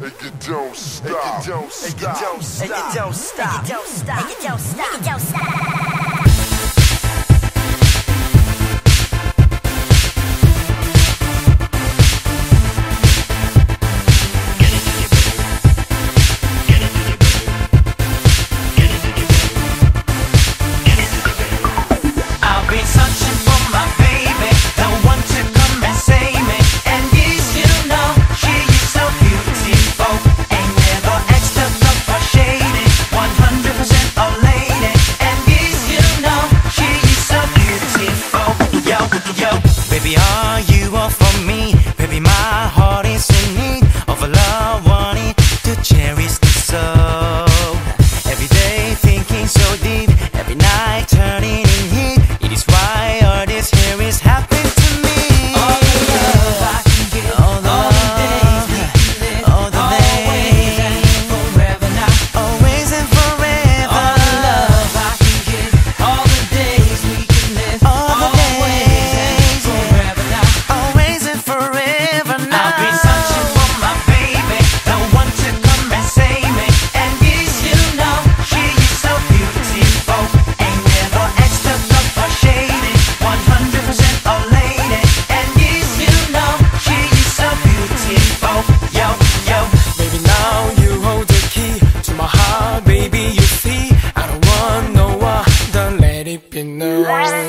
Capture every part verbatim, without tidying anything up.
And you don't stop. And you don't stop. And you don't stop. And you don't stop. And you don't stop. And you don't stop. Baby, are you all for me? Baby, my heart is in need of a love, wanting to cherish the soul. Every day thinking so deep, every night turning in heat. It is why all this here is happening to me. All the love I can get, all the, all the days we can live, all the always days, and forever now. always and forever. All the love I can get, all the days we can live, all the always and forever now. Always and forever now. I've been searching for my baby, the one to come and save me. And yes, you know, she is so beautiful, ain't never extra up or shady, one hundred percent a lady. And yes, you know, she is so beautiful. Yo, yo, Baby, now you hold the key to my heart, baby, you see. I don't want no other, let it be known.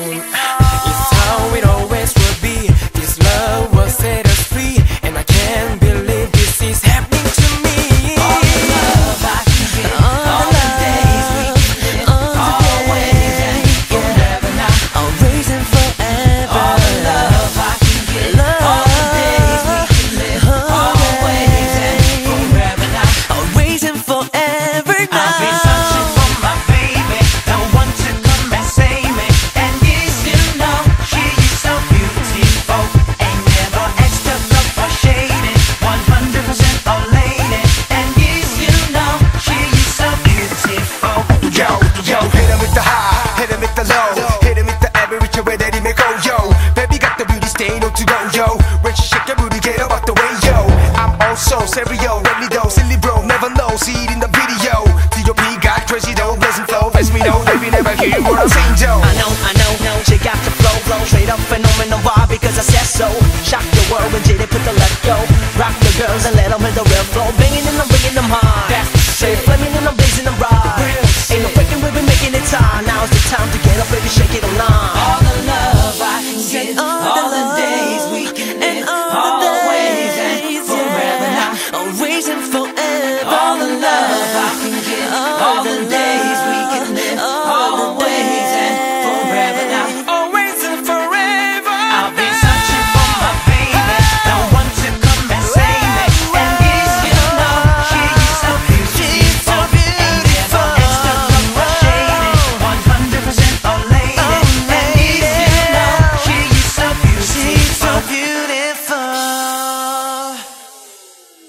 It's how it always will be. This love will set us free, and I can't believe this is happening to me. all the love I can get, all the days we can live, always and forever now. Always and forever. All the love I can get, all the days we can live, always and forever now. Always and forever now. I've been searching for my baby, the one to come and save me. And yes, you know, she is so beautiful, ain't never extra up or shady, one hundred percent a lady. And yes, you know, she is so beautiful. Yo, yo, hit him with the high, hit him with the low, hit him with the every which way that he may go, yo. Baby got the beauty stain, no to go, yo. When she shake your booty, get about the way, yo. I'm also stereo, ready though, silly bro, never know, see it in the video. T O P got crazy though, blessing flow, face me though, baby never hear what I'm saying, yo. I know, I know, know, she got the flow, flow, straight up phenomenal. Why? Because I said so. Shock the world when J D put the let go. Rock the girls and let them hit the real flow. Banging and I'm bringing them high. That's the shit. Flaming and I'm blazing them right. Ain't no faking, we've been making it time. Now's the time to get up, baby, shake it on nine.